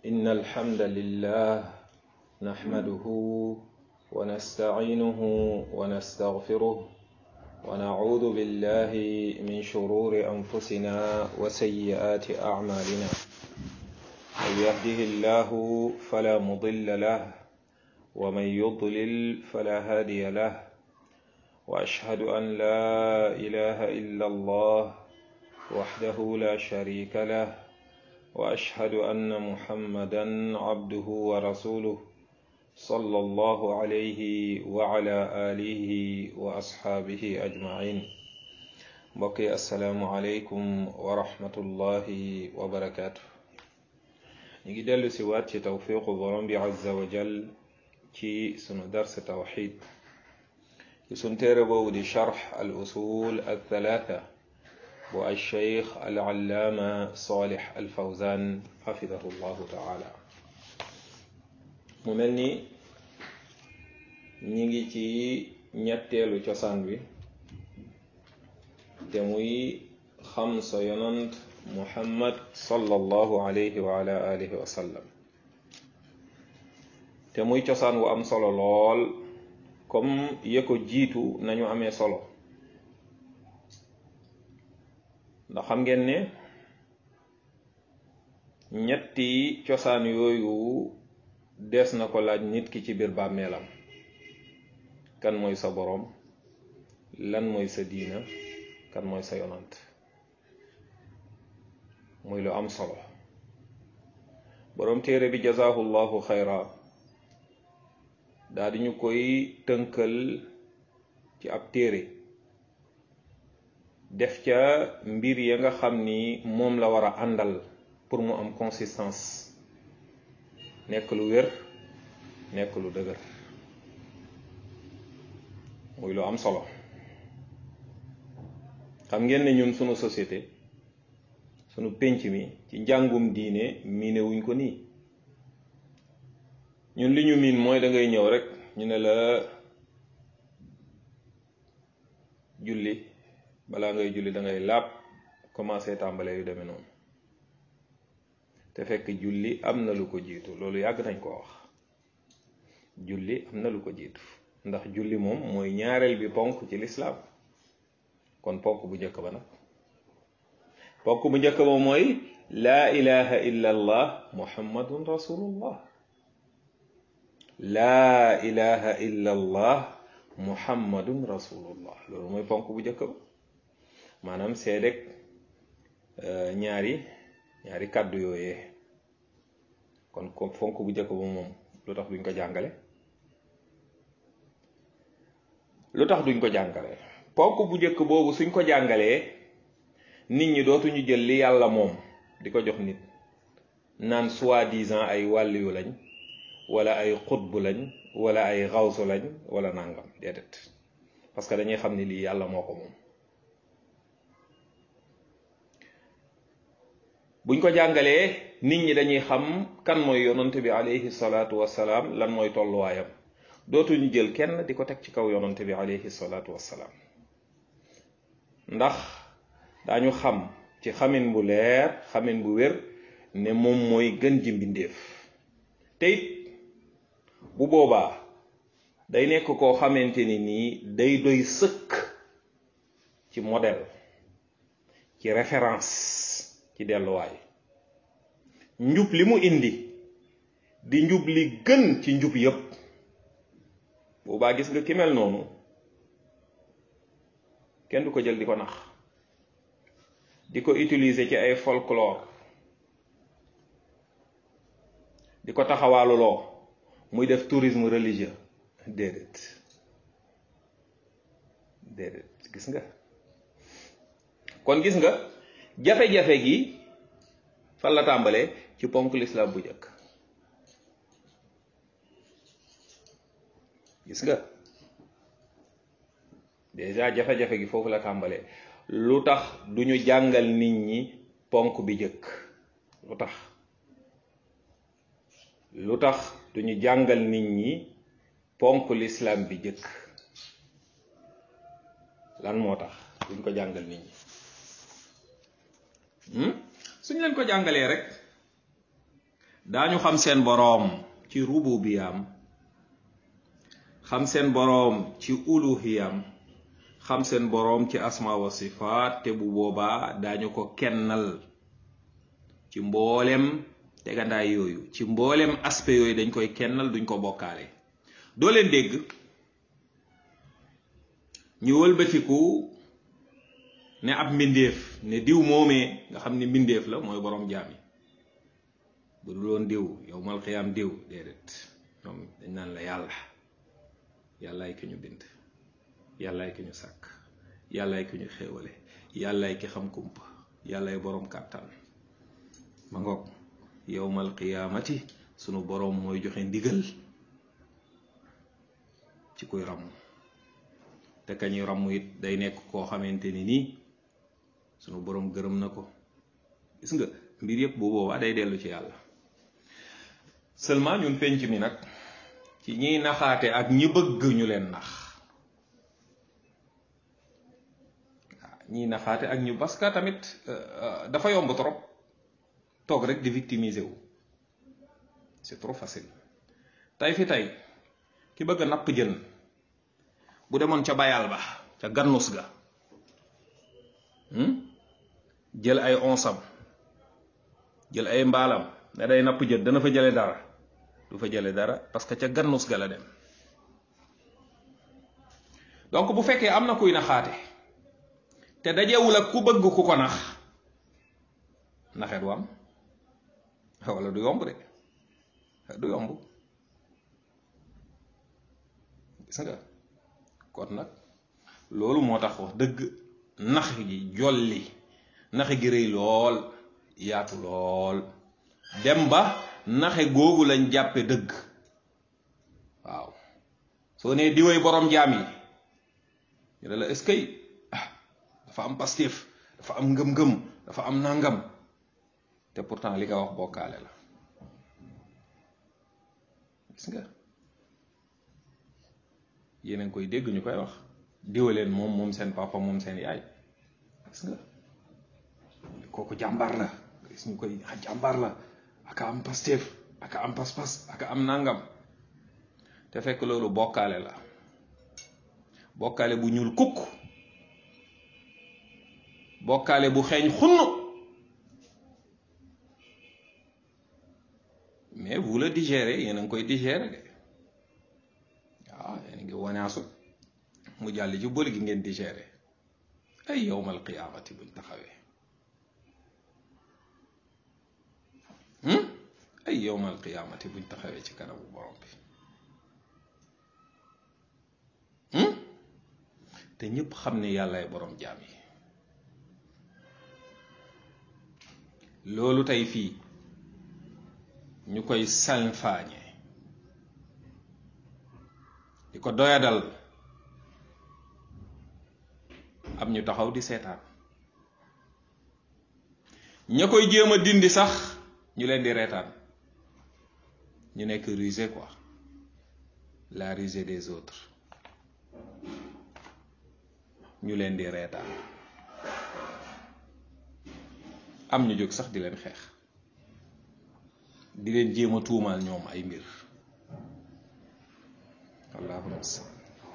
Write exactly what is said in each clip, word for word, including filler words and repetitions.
إن الحمد لله نحمده ونستعينه ونستغفره ونعوذ بالله من شرور أنفسنا وسيئات أعمالنا من يهده الله فلا مضل له ومن يضلل فلا هادي له وأشهد أن لا إله إلا الله وحده لا شريك له وأشهد أن محمدا عبده ورسوله صلى الله عليه وعلى آله وأصحابه أجمعين. بقي السلام عليكم ورحمة الله وبركاته. نيجي دلو سوات توفيق الظلام عز وجل في سنة درس توحيد سنتير بودي شرح الأصول الثلاثة والشيخ العلامة صالح الفوزان حفظه الله تعالى. مملني نيجي تي ñettelu ciosan bi te muy خمسة يونت محمد صلى الله عليه وعلى آله وسلم te muy ciosan wu am solo lol comme yeko jitu nañu amé solo ndax xam ngeen ne ñetti cosaan yooyu des na ko laaj nit ki ci biir bàmmeelam. kan mooy sa boroom, lan mooy sa diina, kan mooy sa yonant. muy lu am solo. boroom téere bi jazaahu llahu xayra daa di ñu koy tënkal ci ab téere def ca mbir ya nga xam ni moom la war a àndal pour mu am consistance, nekk lu wér, nekk lu dëgër. muy lu am solo. xam ngeen ne ñun sunu société, sunu pénc mi ci njàngum diine miine wuñ ko nii. ñun li ñu miin mooy da ngay ñëw rek ñu ne la julli, balaa ngay julli da ngay laab, commencé tàmbale yu demee noonu. te fekk julli am na lu ko jiitu, loolu yàgg nañ ko wax. julli am na lu ko jiitu ndax julli moom mooy ñaareel bi ponk ci lislaam. kon ponk bu njëkk ba nag ponk bu njëkk ba mooy laa ilaha illa allah muhammadun rasulullah. laa ilaha illa allah muhammadun rasulullah, loolu mooy ponk bu njëkk ba. maanaam seedeg ñaari ñaari kàddu yooyee. kon ko fonk bu njëkk ba moom lu tax duñ ko jàngale lu tax duñ ko jàngale ponk bu njëkk boobu suñ ko jàngalee nit ñi dootuñu jël li yàlla moom di ko jox nit naan soi-disant ay wàlliyu lañ wala ay xutbu lañ wala ay xawsu lañ wala nàngam déedéet, parce que dañuy xam ni lii yàlla moo ko moom. buñ ko jàngalee nit ñi dañuy xam kan mooy yonante bi alayhi salaatu wassalaam, lan mooy tolluwaayam. dootuñu jël kenn di ko teg ci kaw yonante bi alayhi salaatu wassalaam, ndax daañu xam ci xamin bu leer, xamin bu wér ne moom mooy gën ji mbindéef. te it bu boobaa day nekk koo xamante ni nii day doy sëkk ci modèle, ci référence, ci delluwaay. njub li mu indi di njub li gën ci njub yépp. boobaa gis nga ki mel noonu kenn du ko jël di ko nax, di ko utiliser ci ay folklore, di ko taxawaaluloo muy def tourisme religieux. déedéet déedéet gis nga. kon gis nga jafe-jafe gi fan la tàmbalee ci ponk lislaam bu njëkk. gis nga déjà jafe-jafe gi foofu la tàmbalee. lu tax duñu jàngal nit ñi ponk bi njëkk? lu tax lu tax duñu jàngal nit ñi ponk lislaam bi njëkk? lan moo tax duñ ko jàngal nit ñi? suñ leen ko jàngalee rek daañu xam seen boroom ci rububiyam xam seen boroom ci uluhiyam xam seen boroom ci asma wa sifaat te bu boobaa daañu ko kennal ci mboolem tegandaay yooyu ci mboolem aspect yooyu dañ koy kennal duñ ko bokkaale. doo leen dégg ñu wëlbatiku ne ab mbindeef ne diw moomee nga xam ne mbindeef la mooy boroom jaam yi bu dul woon diw yowmal xiyaam diw déedéet ñoom dañ naan la yàlla yàllaay ki ñu bind yàllaay ki ñu sàkk yàllaay ki ñu xéewale yàllaay ki xam kumpa yàllaay boroom kàttan ma ngoog yowmal qiyaamati sunu boroom mooy joxe ndigal ci kuy ràmm te kañuy ràmm it day nekk koo xamante ni nii sunu boroom gërëm na ko. gis nga mbir yëpp bu boobaa day dellu ci yàlla. seulement ñun penc mi nag ci ñiy naxaate ak ñi bëgg ñu leen nax waaw ñiy naxaate ak ñu parce que tamit dafa yomb trop toog rek di victimiser wu c'est trop facile. tey fi tey ki bëgg a napp jën bu demoon ca bayal ba ca gannus ga jël ay onsam jël ay mbaalam ne day napp jën dana fa jële dara du fa jële dara parce que ca gannus ga la dem. donc bu fekkee am na kuy naxaate te dajewul ak ku bëgg ku ko nax naxee du am wala du yomb de du yomb. gis nga kon nag loolu moo tax wax dëgg nax gi jolli nax gi rëy lool yaatu lool dem ba naxe googu lañ jàppe dëgg. waaw soo nee diwee borom jaam yi ñu ne la est-ce que ah dafa am pastif dafa am ngëm-ngëm dafa am nangam te pourtant li nga wax bokkaale la. gis nga yéen a ngi koy dégg ñu koy wax diwaleen moom moom seen papa moom seen yaay. gis nga kooku jàmbaar la gis ñu koy jàmbaar la aka am pastif aka am pas-pas aka am nangam te fekk loolu bokkaale la. bokkaale bu ñuul kukk bokkaale bu xeeñ xunn mais vous le digérez yéen a ngi koy digérer de waaw yéen a ngi wanaasu mu jàll ci bëli gi ngeen digérer ay yowmal qiyaamati buñ taxawee ay yowmal qiyaamati buñ taxawee ci kanamu borom bi te ñëpp xam ne yàllaay borom jaam yi. loolu tey fii ñu koy salfaañe di ko doyadal am ñu taxaw di seetaan ña koy jéem a dindi sax ñu leen di reetaan ñu nekk rusé quoi la rusée des autres ñu leen di reetaan am ñu jóg sax di leen xeex di leen jéem a tuumaal ñoom ay mbir. allahumma salli.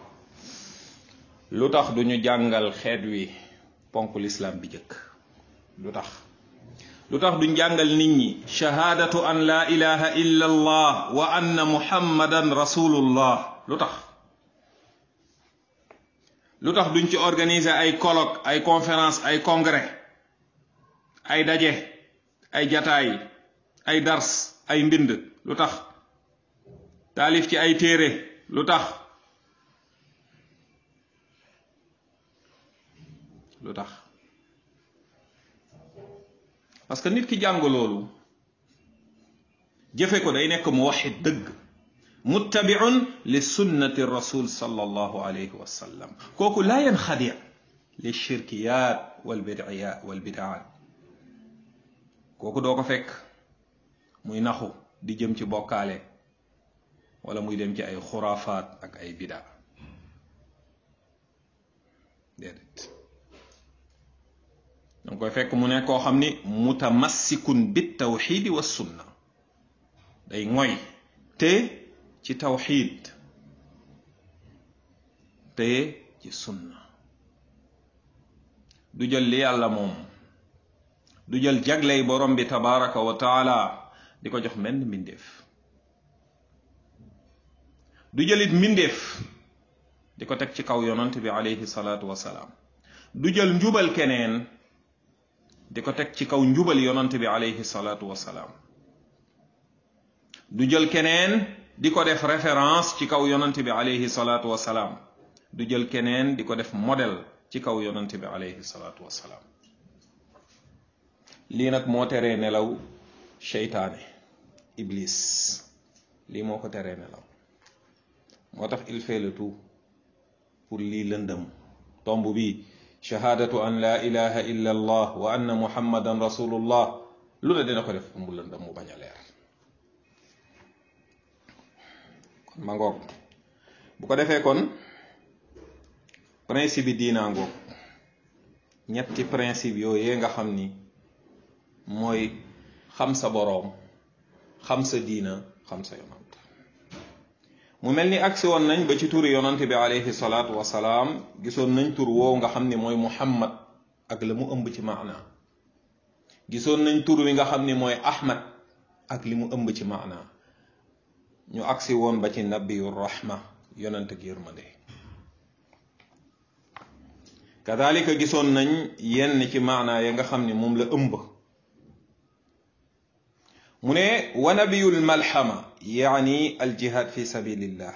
lu tax duñu jàngal xeet wi ponk l'islam bi jëkk? lu tax lu tax duñ jàngal nit ñi shahaadatu an la ilaha illa allah wa anna muhammadan rasulullah? lu tax lu tax duñ ci organiser ay colloque ay conférence ay congrès ay daje ay jataay ay dars ay mbind? lu tax taalif ci ay téere? lu tax lu tax parce que nit ki jàng loolu jëfe ko day nekk muwahhid dëgg muttabi'un li sunnati rasul sallallahu alayhi wa sallam. kooku laa yanxadi li shirkiyat wal bid'iyat wal bid'at. kooku doo ko fekk muy naxu di jëm ci bokkaale wala muy dem ci ay xuraafaat ak ay bida. déedéet danga koy fekk mu ne koo xam ni mutamassikun bit tawxidi wa sunna day ngoy te ci tawxiid te ci sunna du jël li yàlla moom du jël jagley borom bi tabaraka wa taala di ko jox menn mbindeef du jëlit mbindeef di ko teg ci kaw yonant bi alayhi salaatu wasalaam du jël njubal keneen di ko teg ci kaw njubal yonant bi alayhi salaatu wasalaam du jël keneen di ko def référence ci kaw yonant bi alayhi salaatu wasalaam du jël keneen di ko def modèle ci kaw yonant bi alayhi salaatu wasalaam lii nag moo teree nelaw seytaane iblis lii moo ko teree nelaw moo tax il fait le tout pour lii lëndëm tomb bi shahadatu an la ilaha illa allah wa anna muhammadan rasulullah lu ne dina ko def mu lëndëm mu bañ a leer kon ma ngoog bu ko defee kon principe yi diina ngoog ñetti principe yooyee nga xam ni mooy xam sa boroom xam sa diina xam sa yonant mu mel ni agsi woon nañ ba ci turi yonant bi alayhi salaatu wasalaam gisoon nañ tur woow nga xam ni mooy muhammad ak la mu ëmb ci maana gisoon nañ tur wi nga xam ni mooy ahmad ak li mu ëmb ci maana ñu agsi woon ba ci nabiyu rahma yonant ak yërmande kadalika gisoon nañ yenn ci maana ya nga xam ni moom la ëmb mu ne wa nabiyul malhama yaani aljihad fi sabilillah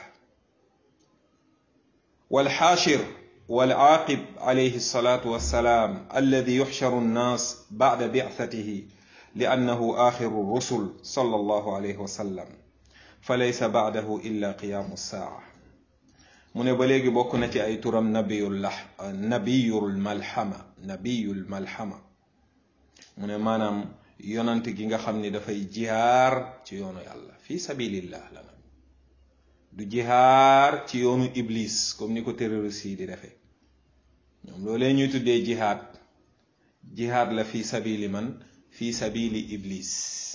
والحاشر والعاقب عليه الصلاة والسلام الذي يحشر الناس بعد بعثته لأنه آخر الرسل صلى الله عليه وسلم فليس بعده إلا قيام الساعة من بلغ بوكنا أي ترم نبي اللح نبي الملحمة نبي الملحمة من مانام yonant gi nga xam ni dafay jihaar ci yoonu yàlla fi sabilillah la nag du jihaar ci yoonu iblis comme ni ko terroriste yi di defee ñoom loolee ñuy tuddee jihaad jihaad la fi sabili man fi sabili iblis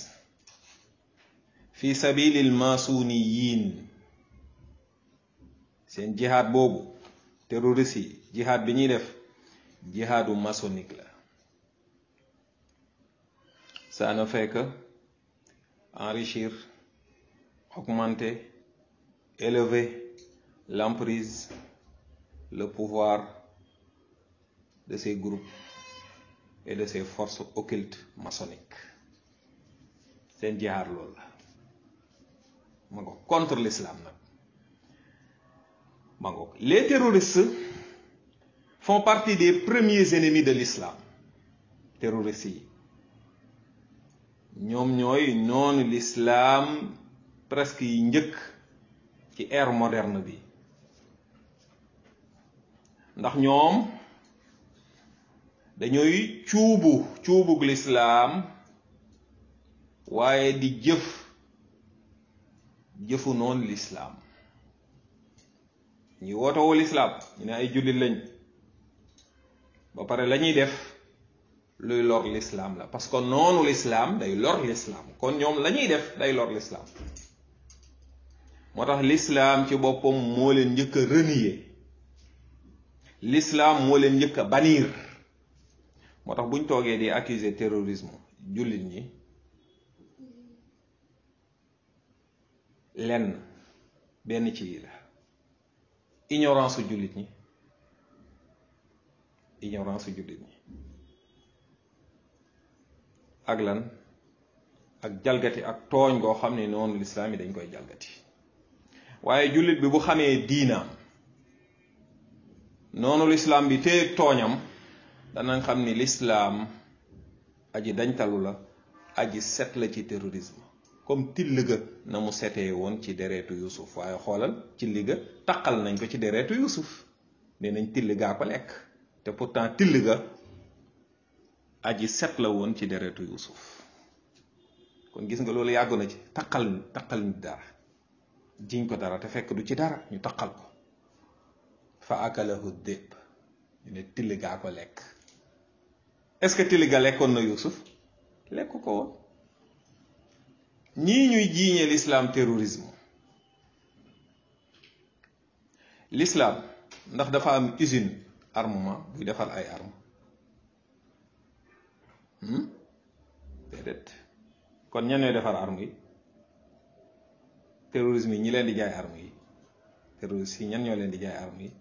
fi sabili almasuniyin seen jihaad boobu terroriste yi jihaad bi ñuy def jihaadu maçonnique la. Ça ne fait que enrichir, augmenter, élever l'emprise, le pouvoir de ces groupes et de ces forces occultes maçonniques. C'est un djihad là. Contre l'islam. Les terroristes font partie des premiers ennemis de l'islam. Terroristes. ñoom ñooy noonu l'islam presque yi njëkk ci ère moderne bi ndax ñoom dañooy cuubu cuubug l'islam waaye di jëf jëfu noonu l'islam ñi wootewoo l'islam ñu ne ay jullit lañ ba pare lañuy def luy lor l'islam la parce que noonu l'islam day lor l'islam kon ñoom lañuy def day lor l'islam moo tax l'islam ci boppam moo leen njëkk a renier l'islam moo leen njëkk a bannir moo tax buñ toogee di accuser terrorisme jullit ñi lenn benn ci la ignorance su jullit ñi ignorance su jullit ñi ak lan ak jalgati ak tooñ goo xam ne noonu lislaam yi dañ koy jalgati waaye jullit bi bu xamee diinaam noonu lislaam bi téeg tooñam danañ xam ni lislaam aji dañtalu la aji set la ci terrorisme comme till ga na mu setee woon ci deretu Yusuf waaye xoolal ci liga taqal nañ ko ci deretu Yusuf nee nañ till gaa ko lekk te pourtant till ga aji set la woon ci deretu Yusuf kon gis nga loolu yàgg na ci taqal taqal nit dara jiñ ko dara te fekk du ci dara ñu taqal ko fa akalahu dépp ñu ne till gaa ko lekk est-ce que till ga lekkoon na Yusuf lekk ko woon ñii ñuy jiiñe l'islam terrorisme, l'islam ndax dafa am usine armement buy defal ay arme déedéet. kon ñan ñooy defar arme yi? terrorisme yi ñi leen di jaay arme yi, terrorisme yi ñan ñoo leen di jaay arme yi?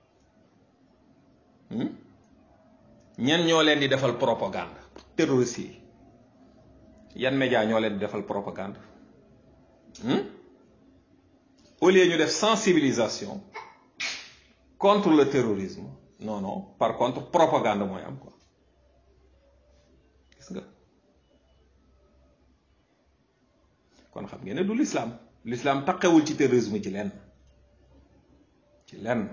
ñan ñoo leen di defal propagande? terroriste yi yan média ñoo leen di defal propagande? au lieu ñu def sensibilisation contre le terrorisme, non non, par contre propagande mooy am quoi. gis nga kon xam ngeen ne du l'islam l'islam taqewul ci terrorisme ci lenn ci lenn.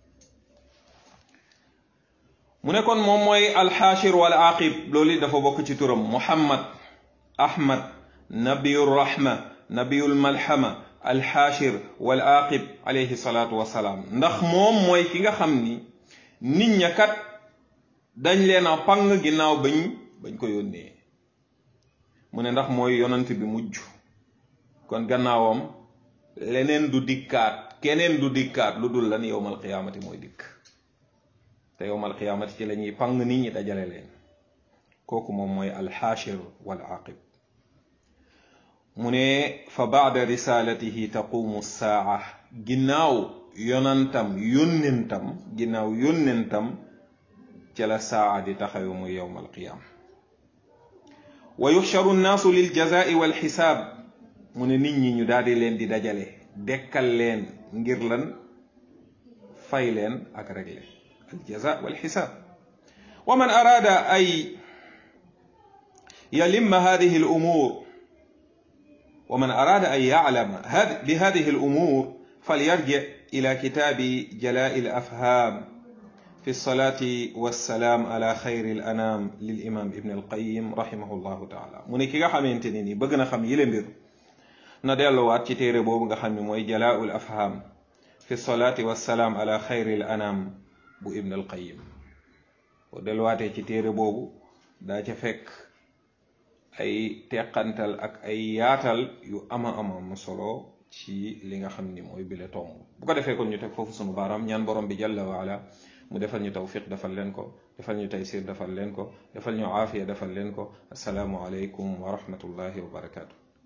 mu ne kon moom mooy alxaashir wal aqib, loolu dafa bokk ci turam muhammad ahmad nabiyul rahma nabiyul malhama alxaashir wal aqib alayhi salaatu wasalaam. ndax moom mooy ki nga xam ni nit ña kat dañ leen a pang ginnaaw bañ bañ ko yónnee. mu ne ndax mooy yonant bi mujj, kon gannaawam leneen du dikkaat, keneen du dikkaat lu dul lan yowmal qiyaamati mooy dikk. te yowmal qiyaamati ci la ñuy pang nit ñi dajale leen. kooku moom mooy alxaashir wal aqib. mu ne fa baada risalatihi taqumu saa, ginnaaw yonantam yónnentam ginnaaw yónnentam ca la saa di taxaw muy yowmal qiyaam. wa yuxsharu nnaasu lil jazaa'i wal xisaab, mu ne nit ñi ñu daal di leen di dajale dekkal leen ngir lan? fay leen ak réglé al jazaa wal xisaab. wa man araada ay yalimma hadihi al umuur wa man araada an ya'lama bi hadihi al umuur falyarji ila kitaabi jalaa'i al afhaam fi salaati wassalaam ala xayri al anaam lil imaam ibn al qayyim rahimahullahu taala. mu ne ki nga xamante ne nii bëgg na xam yile mbir na delluwaat ci téere boobu nga xam ne mooy jalaa'ul afhaam fi salaati wassalaam ala xayri al anaam bu ibn al qayyim. boo delluwaatee ci téere boobu daa ca fekk ay teqantal ak ay yaatal yu ama ama am solo ci li nga xam ni mooy bile tomb. bu ko defee kon ñu teg foofu sunu baaraam ñaan borom bi jalla wa ala mu defal ñu tawfiq defal leen ko, defal ñu taysir defal leen ko, defal ñu aafiya defal leen ko. assalaamu aleykum wa rahmatullahi wa barakaatu.